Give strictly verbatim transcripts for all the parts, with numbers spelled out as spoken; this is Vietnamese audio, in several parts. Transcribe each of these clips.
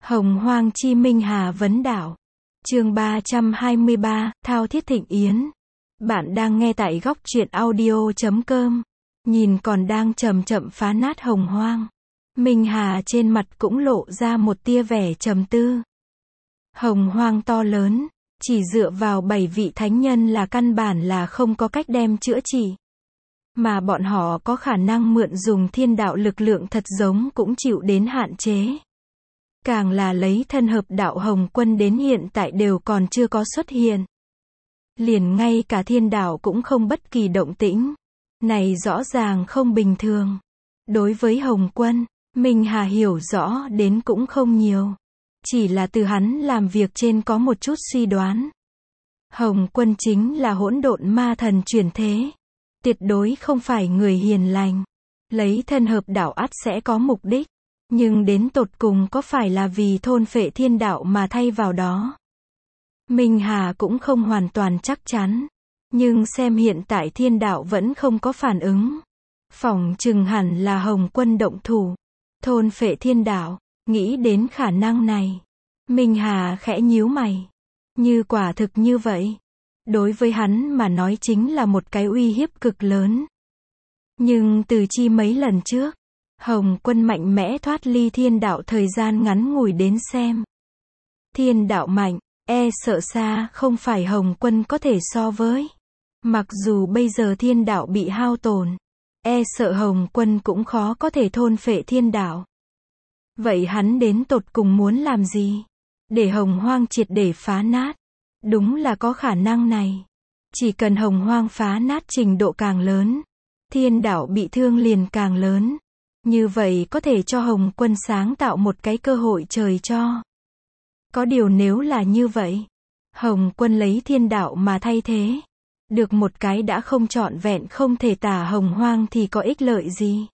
Hồng Hoang chi Minh Hà vấn đảo. Chương ba trăm hai mươi ba, Thao Thiết Thịnh Yến. Bạn đang nghe tại góc truyện audio chấm com. Nhìn còn đang chậm chậm phá nát Hồng Hoang. Minh Hà trên mặt cũng lộ ra một tia vẻ trầm tư. Hồng Hoang to lớn, chỉ dựa vào bảy vị thánh nhân là căn bản là không có cách đem chữa trị. Mà bọn họ có khả năng mượn dùng thiên đạo lực lượng thật giống cũng chịu đến hạn chế. Càng là lấy thân hợp đạo Hồng Quân đến hiện tại đều còn chưa có xuất hiện. Liền ngay cả thiên đạo cũng không bất kỳ động tĩnh. Này rõ ràng không bình thường. Đối với Hồng Quân, Minh Hà hiểu rõ đến cũng không nhiều. Chỉ là từ hắn làm việc trên có một chút suy đoán. Hồng Quân chính là hỗn độn ma thần chuyển thế. Tuyệt đối không phải người hiền lành. Lấy thân hợp đạo ắt sẽ có mục đích. Nhưng đến tột cùng có phải là vì thôn phệ thiên đạo mà thay vào đó? Minh Hà cũng không hoàn toàn chắc chắn. Nhưng xem hiện tại thiên đạo vẫn không có phản ứng. Phỏng chừng hẳn là Hồng Quân động thủ. Thôn phệ thiên đạo. Nghĩ đến khả năng này. Minh Hà khẽ nhíu mày. Như quả thực như vậy. Đối với hắn mà nói chính là một cái uy hiếp cực lớn. Nhưng từ chi mấy lần trước. Hồng Quân mạnh mẽ thoát ly thiên đạo thời gian ngắn ngủi đến xem. Thiên đạo mạnh, e sợ xa không phải Hồng Quân có thể so với. Mặc dù bây giờ thiên đạo bị hao tổn, e sợ Hồng Quân cũng khó có thể thôn phệ thiên đạo. Vậy hắn đến tột cùng muốn làm gì? Để Hồng Hoang triệt để phá nát. Đúng là có khả năng này. Chỉ cần Hồng Hoang phá nát trình độ càng lớn, thiên đạo bị thương liền càng lớn. Như vậy có thể cho Hồng Quân sáng tạo một cái cơ hội trời cho. Có điều nếu là như vậy, Hồng Quân lấy thiên đạo mà thay thế. Được một cái đã không trọn vẹn không thể tả Hồng Hoang thì có ích lợi gì.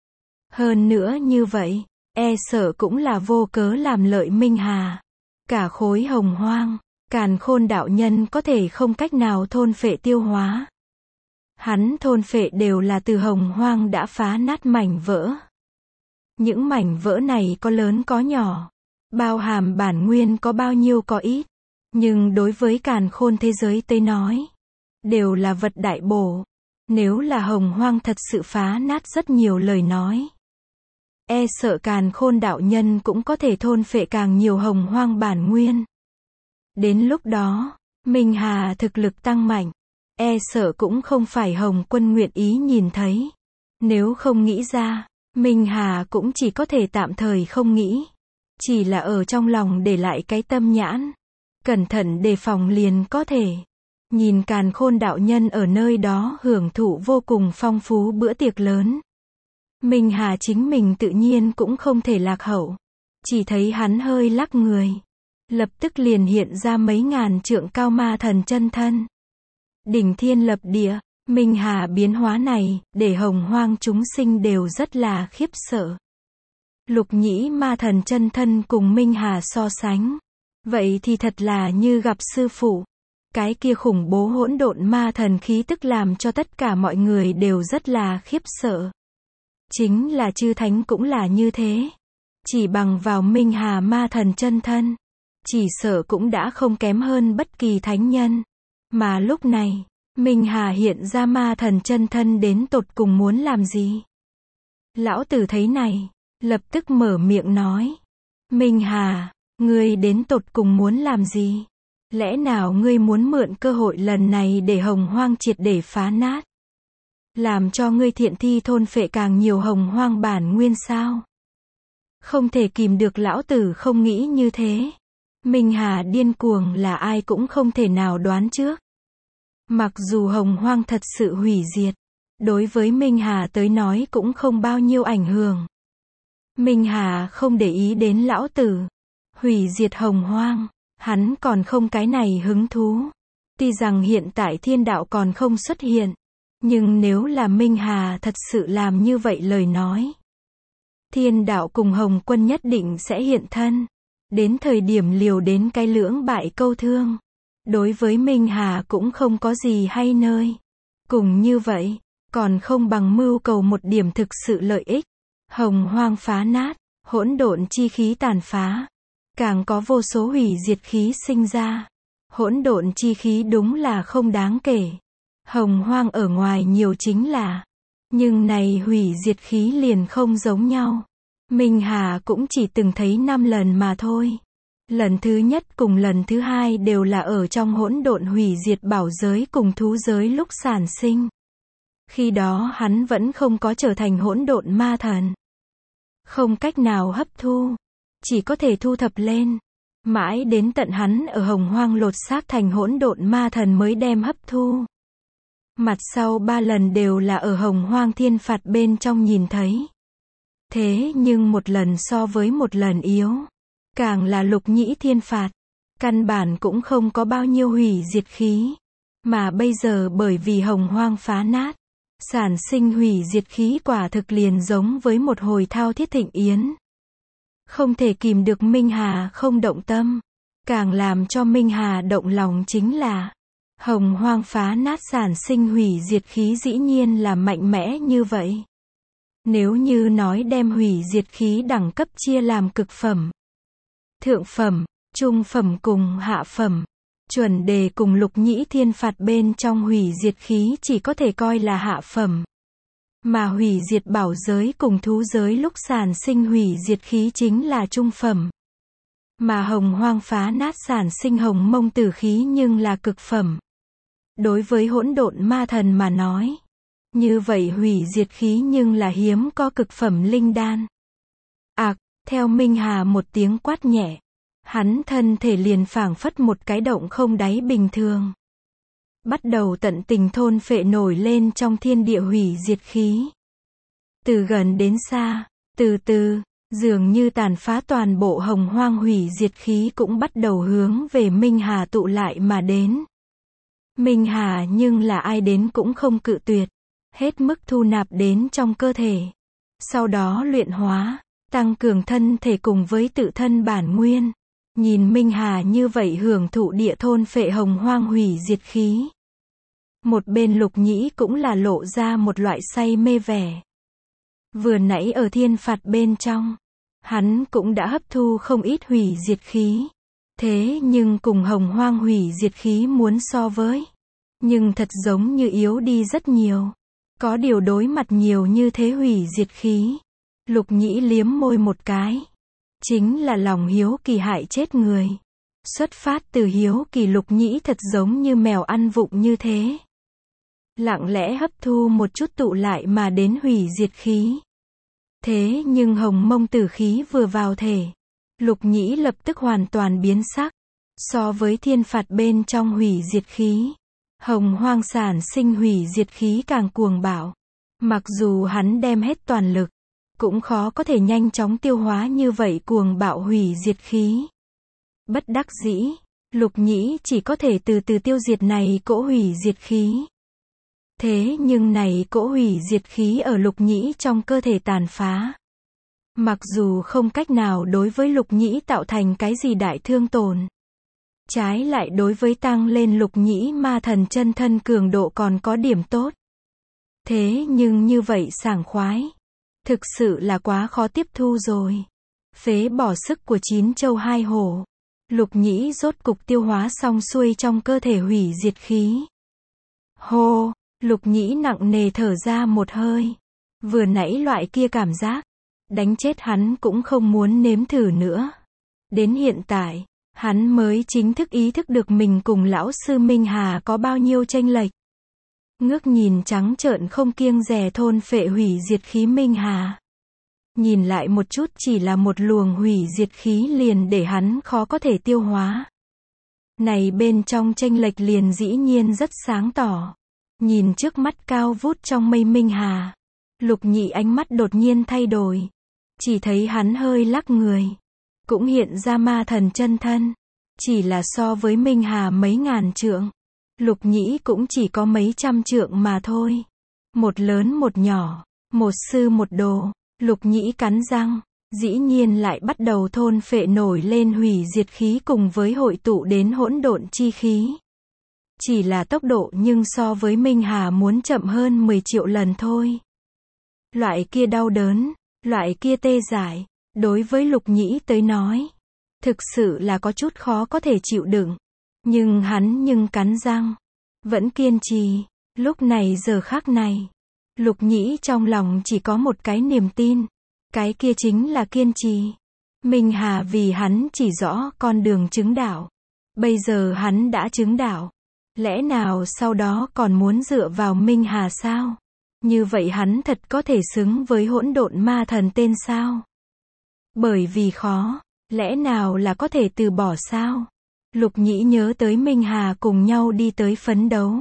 Hơn nữa như vậy, e sợ cũng là vô cớ làm lợi Minh Hà. Cả khối Hồng Hoang, Càn Khôn đạo nhân có thể không cách nào thôn phệ tiêu hóa. Hắn thôn phệ đều là từ Hồng Hoang đã phá nát mảnh vỡ. Những mảnh vỡ này có lớn có nhỏ, bao hàm bản nguyên có bao nhiêu có ít, nhưng đối với Càn Khôn thế giới tới nói, đều là vật đại bổ. Nếu là Hồng Hoang thật sự phá nát rất nhiều lời nói, e sợ Càn Khôn đạo nhân cũng có thể thôn phệ càng nhiều Hồng Hoang bản nguyên. Đến lúc đó, Minh Hà thực lực tăng mạnh, e sợ cũng không phải Hồng Quân nguyện ý nhìn thấy. Nếu không nghĩ ra, Minh Hà cũng chỉ có thể tạm thời không nghĩ. Chỉ là ở trong lòng để lại cái tâm nhãn. Cẩn thận đề phòng liền có thể. Nhìn Càn Khôn đạo nhân ở nơi đó hưởng thụ vô cùng phong phú bữa tiệc lớn. Minh Hà chính mình tự nhiên cũng không thể lạc hậu. Chỉ thấy hắn hơi lắc người. Lập tức liền hiện ra mấy ngàn trượng cao ma thần chân thân. Đỉnh thiên lập địa. Minh Hà biến hóa này, để Hồng Hoang chúng sinh đều rất là khiếp sợ. Lục nhĩ ma thần chân thân cùng Minh Hà so sánh. Vậy thì thật là như gặp sư phụ. Cái kia khủng bố hỗn độn ma thần khí tức làm cho tất cả mọi người đều rất là khiếp sợ. Chính là chư thánh cũng là như thế. Chỉ bằng vào Minh Hà ma thần chân thân, chỉ sợ cũng đã không kém hơn bất kỳ thánh nhân. Mà lúc này, Minh Hà hiện ra ma thần chân thân đến tột cùng muốn làm gì? Lão tử thấy này, lập tức mở miệng nói. Minh Hà, ngươi đến tột cùng muốn làm gì? Lẽ nào ngươi muốn mượn cơ hội lần này để Hồng Hoang triệt để phá nát? Làm cho ngươi thiện thi thôn phệ càng nhiều Hồng Hoang bản nguyên sao? Không thể kìm được lão tử không nghĩ như thế. Minh Hà điên cuồng là ai cũng không thể nào đoán trước. Mặc dù Hồng Hoang thật sự hủy diệt, đối với Minh Hà tới nói cũng không bao nhiêu ảnh hưởng. Minh Hà không để ý đến lão tử. Hủy diệt Hồng Hoang, hắn còn không cái này hứng thú. Tuy rằng hiện tại thiên đạo còn không xuất hiện, nhưng nếu là Minh Hà thật sự làm như vậy lời nói, thiên đạo cùng Hồng Quân nhất định sẽ hiện thân. Đến thời điểm liều đến cái lưỡng bại câu thương. Đối với Minh Hà cũng không có gì hay nơi. Cùng như vậy, còn không bằng mưu cầu một điểm thực sự lợi ích. Hồng Hoang phá nát, hỗn độn chi khí tàn phá. càng có vô số hủy diệt khí sinh ra. Hỗn độn chi khí đúng là không đáng kể. Hồng hoang ở ngoài nhiều chính là, nhưng này hủy diệt khí liền không giống nhau. Minh Hà cũng chỉ từng thấy năm lần mà thôi. Lần thứ nhất cùng lần thứ hai đều là ở trong hỗn độn hủy diệt bảo giới cùng thú giới lúc sản sinh. Khi đó hắn vẫn không có trở thành hỗn độn ma thần. Không cách nào hấp thu, chỉ có thể thu thập lên. Mãi đến tận hắn ở hồng hoang lột xác thành hỗn độn ma thần mới đem hấp thu. Mặt sau ba lần đều là ở hồng hoang thiên phạt bên trong nhìn thấy. Thế nhưng một lần so với một lần yếu. Càng là lục nhĩ thiên phạt. Căn bản cũng không có bao nhiêu hủy diệt khí. Mà bây giờ bởi vì hồng hoang phá nát. Sản sinh hủy diệt khí quả thực liền giống với một hồi thao thiết thịnh yến. Không thể kìm được Minh Hà không động tâm. Càng làm cho Minh Hà động lòng chính là hồng hoang phá nát sản sinh hủy diệt khí dĩ nhiên là mạnh mẽ như vậy. Nếu như nói đem hủy diệt khí đẳng cấp chia làm cực phẩm, thượng phẩm, trung phẩm cùng hạ phẩm, chuẩn đề cùng lục nhĩ thiên phạt bên trong hủy diệt khí chỉ có thể coi là hạ phẩm. Mà hủy diệt bảo giới cùng thú giới lúc sản sinh hủy diệt khí chính là trung phẩm. Mà hồng hoang phá nát sản sinh hồng mông tử khí nhưng là cực phẩm. Đối với hỗn độn ma thần mà nói, như vậy hủy diệt khí nhưng là hiếm có cực phẩm linh đan. Ạc, theo Minh Hà một tiếng quát nhẹ, hắn thân thể liền phảng phất một cái động không đáy bình thường. Bắt đầu tận tình thôn phệ nổi lên trong thiên địa hủy diệt khí. Từ gần đến xa, từ từ, dường như tàn phá toàn bộ hồng hoang hủy diệt khí cũng bắt đầu hướng về Minh Hà tụ lại mà đến. Minh Hà nhưng là ai đến cũng không cự tuyệt, hết mức thu nạp đến trong cơ thể. Sau đó luyện hóa, tăng cường thân thể cùng với tự thân bản nguyên. Nhìn Minh Hà như vậy hưởng thụ địa thôn phệ hồng hoang hủy diệt khí. Một bên lục nhĩ cũng là lộ ra một loại say mê vẻ. Vừa nãy ở thiên phạt bên trong, hắn cũng đã hấp thu không ít hủy diệt khí. Thế nhưng cùng hồng hoang hủy diệt khí muốn so với, nhưng thật giống như yếu đi rất nhiều. Có điều đối mặt nhiều như thế hủy diệt khí, lục nhĩ liếm môi một cái. Chính là lòng hiếu kỳ hại chết người. Xuất phát từ hiếu kỳ lục nhĩ thật giống như mèo ăn vụng như thế. Lặng lẽ hấp thu một chút tụ lại mà đến hủy diệt khí. Thế nhưng hồng mông tử khí vừa vào thể, lục nhĩ lập tức hoàn toàn biến sắc. So với thiên phạt bên trong hủy diệt khí, hồng hoang sản sinh hủy diệt khí càng cuồng bạo. Mặc dù hắn đem hết toàn lực, cũng khó có thể nhanh chóng tiêu hóa như vậy cuồng bạo hủy diệt khí. Bất đắc dĩ, lục nhĩ chỉ có thể từ từ tiêu diệt này cỗ hủy diệt khí. Thế nhưng này cỗ hủy diệt khí ở lục nhĩ trong cơ thể tàn phá. Mặc dù không cách nào đối với lục nhĩ tạo thành cái gì đại thương tổn. Trái lại đối với tăng lên lục nhĩ ma thần chân thân cường độ còn có điểm tốt. Thế nhưng như vậy sảng khoái. Thực sự là quá khó tiếp thu rồi. Phế bỏ sức của chín châu hai hổ. Lục nhĩ rốt cục tiêu hóa xong xuôi trong cơ thể hủy diệt khí. Hô, lục nhĩ nặng nề thở ra một hơi. Vừa nãy loại kia cảm giác, đánh chết hắn cũng không muốn nếm thử nữa. Đến hiện tại, hắn mới chính thức ý thức được mình cùng lão sư Minh Hà có bao nhiêu chênh lệch. Ngước nhìn trắng trợn không kiêng dè thôn phệ hủy diệt khí Minh Hà. Nhìn lại một chút chỉ là một luồng hủy diệt khí liền để hắn khó có thể tiêu hóa. Này bên trong chênh lệch liền dĩ nhiên rất sáng tỏ. Nhìn trước mắt cao vút trong mây Minh Hà, lục nhĩ ánh mắt đột nhiên thay đổi. Chỉ thấy hắn hơi lắc người, cũng hiện ra ma thần chân thân. Chỉ là so với Minh Hà mấy ngàn trượng, lục nhĩ cũng chỉ có mấy trăm trượng mà thôi. Một lớn một nhỏ, một sư một đồ, lục nhĩ cắn răng, dĩ nhiên lại bắt đầu thôn phệ nổi lên hủy diệt khí cùng với hội tụ đến hỗn độn chi khí. Chỉ là tốc độ nhưng so với Minh Hà muốn chậm hơn mười triệu lần thôi. Loại kia đau đớn, loại kia tê dại, đối với lục nhĩ tới nói, Thực sự là có chút khó có thể chịu đựng. Nhưng hắn nhưng cắn răng. Vẫn kiên trì. Lúc này giờ khắc này. Lục Nhĩ trong lòng chỉ có một cái niềm tin. Cái kia chính là kiên trì. Minh Hà vì hắn chỉ rõ con đường chứng đạo. Bây giờ hắn đã chứng đạo. Lẽ nào sau đó còn muốn dựa vào Minh Hà sao? Như vậy hắn thật có thể xứng với hỗn độn ma thần tên sao? Bởi vì khó. Lẽ nào là có thể từ bỏ sao? Lục Nhĩ nhớ tới Minh Hà cùng nhau đi tới phấn đấu.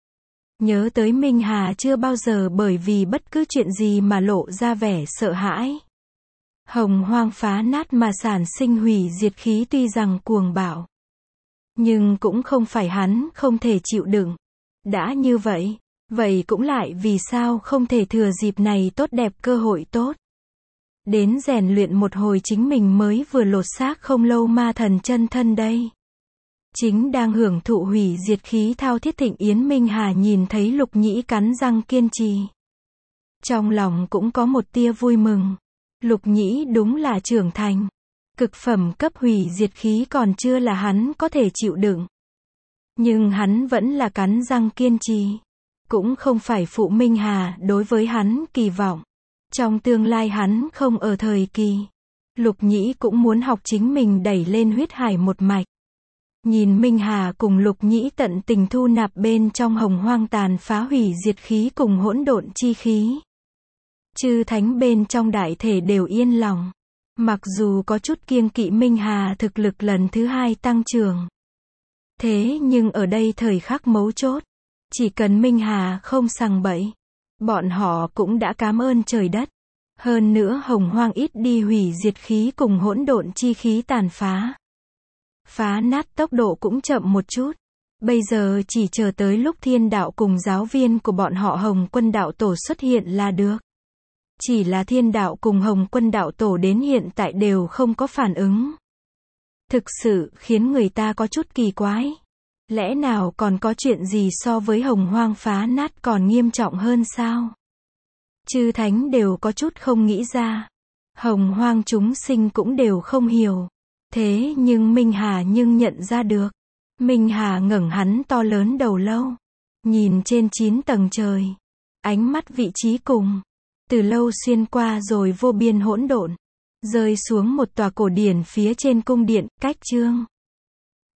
Nhớ tới Minh Hà chưa bao giờ bởi vì bất cứ chuyện gì mà lộ ra vẻ sợ hãi. Hồng hoang phá nát mà sản sinh hủy diệt khí tuy rằng cuồng bạo. Nhưng cũng không phải hắn không thể chịu đựng. Đã như vậy, vậy cũng lại vì sao không thể thừa dịp này tốt đẹp cơ hội tốt. Đến rèn luyện một hồi chính mình mới vừa lột xác không lâu ma thần chân thân đây. Chính đang hưởng thụ hủy diệt khí thao thiết thịnh Yến Minh Hà nhìn thấy Lục Nhĩ cắn răng kiên trì. Trong lòng cũng có một tia vui mừng. Lục Nhĩ đúng là trưởng thành. Cực phẩm cấp hủy diệt khí còn chưa là hắn có thể chịu đựng. Nhưng hắn vẫn là cắn răng kiên trì. Cũng không phải phụ Minh Hà đối với hắn kỳ vọng. Trong tương lai hắn không ở thời kỳ. Lục Nhĩ cũng muốn học chính mình đẩy lên huyết hải một mạch. Nhìn Minh Hà cùng Lục Nhĩ tận tình thu nạp bên trong hồng hoang tàn phá hủy diệt khí cùng hỗn độn chi khí. Chư thánh bên trong đại thể đều yên lòng. Mặc dù có chút kiêng kỵ Minh Hà thực lực lần thứ hai tăng trưởng. Thế nhưng ở đây thời khắc mấu chốt. Chỉ cần Minh Hà không sằng bậy. Bọn họ cũng đã cảm ơn trời đất. Hơn nữa hồng hoang ít đi hủy diệt khí cùng hỗn độn chi khí tàn phá. Phá nát tốc độ cũng chậm một chút. Bây giờ chỉ chờ tới lúc thiên đạo cùng giáo viên của bọn họ Hồng Quân đạo tổ xuất hiện là được. Chỉ là thiên đạo cùng Hồng Quân đạo tổ đến hiện tại đều không có phản ứng. Thực sự khiến người ta có chút kỳ quái. Lẽ nào còn có chuyện gì so với hồng hoang phá nát còn nghiêm trọng hơn sao? Chư thánh đều có chút không nghĩ ra. Hồng hoang chúng sinh cũng đều không hiểu. Thế nhưng Minh Hà nhưng nhận ra được. Minh Hà ngẩng hắn to lớn đầu lâu. Nhìn trên chín tầng trời. Ánh mắt vị trí cùng. Từ lâu xuyên qua rồi vô biên hỗn độn. Rơi xuống một tòa cổ điển phía trên cung điện, cách chương.